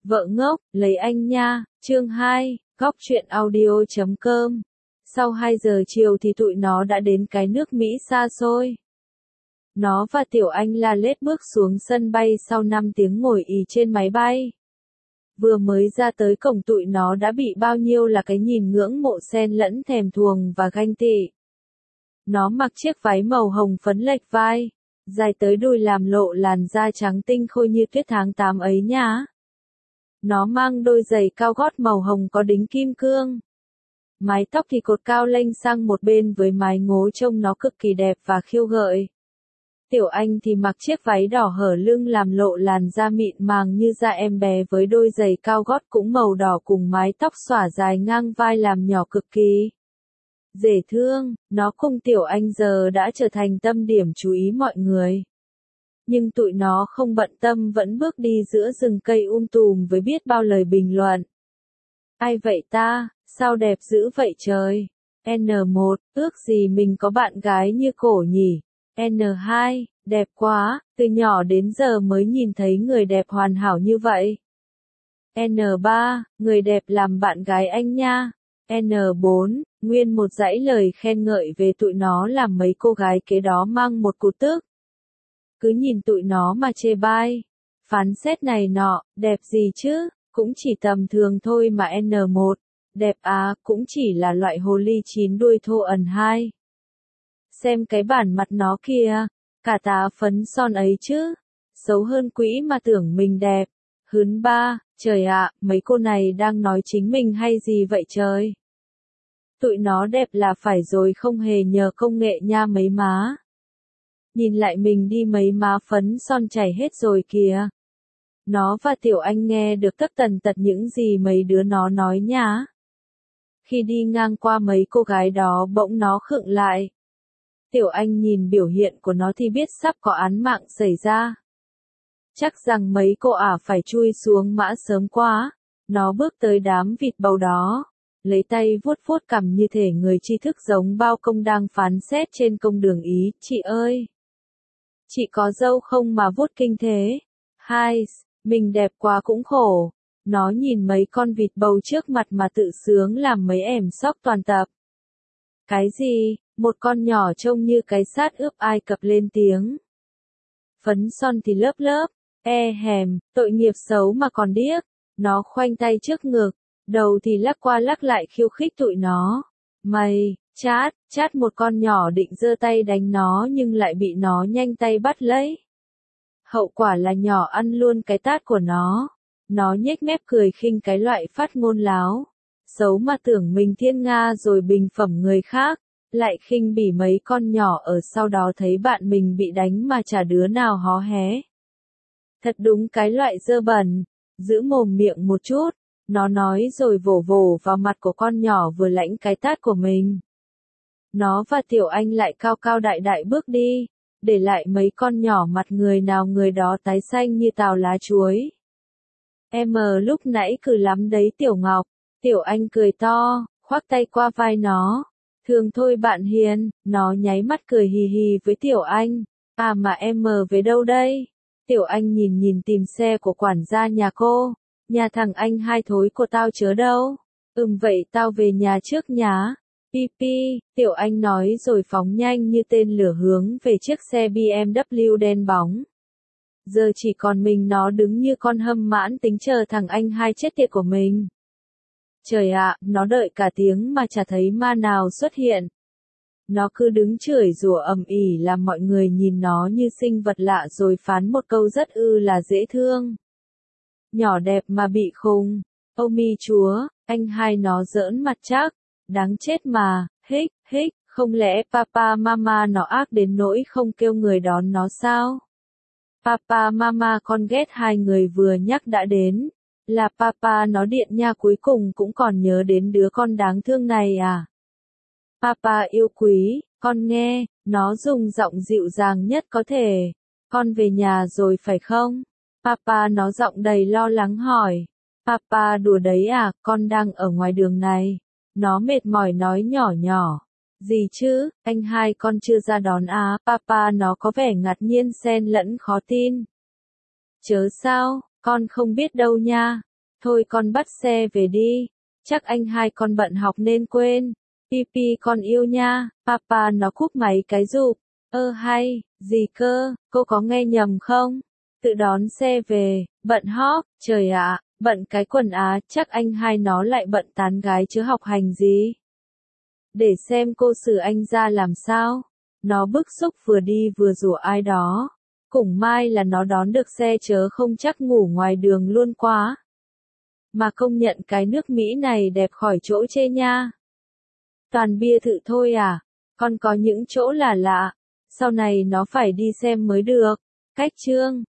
Vợ ngốc, lấy anh nha, chương 2, góc truyện audio.com. Sau 2 giờ chiều thì tụi nó đã đến cái nước Mỹ xa xôi. Nó và Tiểu Anh la lết bước xuống sân bay sau 5 tiếng ngồi ì trên máy bay. Vừa mới ra tới cổng tụi nó đã bị bao nhiêu là cái nhìn ngưỡng mộ xen lẫn thèm thuồng và ganh tị. Nó mặc chiếc váy màu hồng phấn lệch vai, dài tới đùi làm lộ làn da trắng tinh khôi như tuyết tháng 8 ấy nhá. Nó mang đôi giày cao gót màu hồng có đính kim cương. Mái tóc thì cột cao lênh sang một bên với mái ngố trông nó cực kỳ đẹp và khiêu gợi. Tiểu Anh thì mặc chiếc váy đỏ hở lưng làm lộ làn da mịn màng như da em bé với đôi giày cao gót cũng màu đỏ cùng mái tóc xõa dài ngang vai làm nhỏ cực kỳ dễ thương. Nó cùng Tiểu Anh giờ đã trở thành tâm điểm chú ý mọi người. Nhưng tụi nó không bận tâm vẫn bước đi giữa rừng cây tùm với biết bao lời bình luận. Ai vậy ta, sao đẹp dữ vậy trời? N1, ước gì mình có bạn gái như cổ nhỉ? N2, đẹp quá, từ nhỏ đến giờ mới nhìn thấy người đẹp hoàn hảo như vậy. N3, người đẹp làm bạn gái anh nha. N4, nguyên một dãy lời khen ngợi về tụi nó làm mấy cô gái kế đó mang một cú tức. Cứ nhìn tụi nó mà chê bai, phán xét này nọ, đẹp gì chứ, cũng chỉ tầm thường thôi mà N1, đẹp à, cũng chỉ là loại hồ ly chín đuôi thô ẩn 2. Xem cái bản mặt nó kìa, cả tá phấn son ấy chứ, xấu hơn quỹ mà tưởng mình đẹp. Hướn 3, trời ạ, mấy cô này đang nói chính mình hay gì vậy trời? Tụi nó đẹp là phải rồi không hề nhờ công nghệ nha mấy má. Nhìn lại mình đi mấy má phấn son chảy hết rồi kìa. Nó và Tiểu Anh nghe được tất tần tật những gì mấy đứa nó nói nhá. Khi đi ngang qua mấy cô gái đó bỗng nó khựng lại. Tiểu Anh nhìn biểu hiện của nó thì biết sắp có án mạng xảy ra. Chắc rằng mấy cô ả phải chui xuống mã sớm quá. Nó bước tới đám vịt bầu đó, lấy tay vuốt vuốt cằm như thể người tri thức giống bao công đang phán xét trên công đường ý. Chị ơi! Chị có dâu không mà vuốt kinh thế? Hai, mình đẹp quá cũng khổ. Nó nhìn mấy con vịt bầu trước mặt mà tự sướng làm mấy ẻm sóc toàn tập. Cái gì? Một con nhỏ trông như cái sát ướp Ai Cập lên tiếng. Phấn son thì lớp lớp, hèm, tội nghiệp xấu mà còn điếc. Nó khoanh tay trước ngực, đầu thì lắc qua lắc lại khiêu khích tụi nó. Mày, chát một con nhỏ định giơ tay đánh nó nhưng lại bị nó nhanh tay bắt lấy. Hậu quả là nhỏ ăn luôn cái tát của nó. Nó nhếch mép cười khinh cái loại phát ngôn láo. Xấu mà tưởng mình thiên nga rồi bình phẩm người khác, lại khinh bỉ mấy con nhỏ ở sau đó thấy bạn mình bị đánh mà chả đứa nào hó hé. Thật đúng cái loại dơ bẩn, giữ mồm miệng một chút, nó nói rồi vồ vồ vào mặt của con nhỏ vừa lãnh cái tát của mình. Nó và Tiểu Anh lại cao cao đại đại bước đi, để lại mấy con nhỏ mặt người nào người đó tái xanh như tàu lá chuối. Em lúc nãy cừ lắm đấy Tiểu Ngọc. Tiểu Anh cười to, khoác tay qua vai nó. Thương thôi bạn hiền, nó nháy mắt cười hì hì với Tiểu Anh. À mà em về đâu đây? Tiểu Anh nhìn tìm xe của quản gia nhà cô. Nhà thằng anh hai thối của tao chớ đâu. Vậy tao về nhà trước nhá. Pi, Tiểu Anh nói rồi phóng nhanh như tên lửa hướng về chiếc xe BMW đen bóng. Giờ chỉ còn mình nó đứng như con hâm mãn tính chờ thằng anh hai chết tiệt của mình. Trời ạ, nó đợi cả tiếng mà chả thấy ma nào xuất hiện. Nó cứ đứng chửi rủa ầm ĩ làm mọi người nhìn nó như sinh vật lạ rồi phán một câu rất là dễ thương. Nhỏ đẹp mà bị khùng. Âu mi chúa, anh hai nó giỡn mặt chắc. Đáng chết mà, hích, không lẽ papa mama nó ác đến nỗi không kêu người đón nó sao? Papa mama con ghét hai người vừa nhắc đã đến. Là papa nó điện nha cuối cùng cũng còn nhớ đến đứa con đáng thương này à? Papa yêu quý, con nghe, nó dùng giọng dịu dàng nhất có thể. Con về nhà rồi phải không? Papa nó giọng đầy lo lắng hỏi. Papa đùa đấy à, con đang ở ngoài đường này. Nó mệt mỏi nói nhỏ. Gì chứ, anh hai con chưa ra đón à? Papa nó có vẻ ngạc nhiên xen lẫn khó tin. Chớ sao, con không biết đâu nha. Thôi con bắt xe về đi. Chắc anh hai con bận học nên quên. Pipi con yêu nha. Papa nó cúp máy cái rụp. Hay, gì cơ, cô có nghe nhầm không? Tự đón xe về, bận hóp, trời ạ, bận cái quần á, chắc anh hai nó lại bận tán gái chứ học hành gì. Để xem cô xử anh ra làm sao. Nó bức xúc vừa đi vừa rủa ai đó. Cũng may là nó đón được xe chớ không chắc ngủ ngoài đường luôn quá. Mà công nhận cái nước Mỹ này đẹp khỏi chỗ chê nha. Toàn bia thự thôi à, còn có những chỗ là lạ. Sau này nó phải đi xem mới được. Cách chương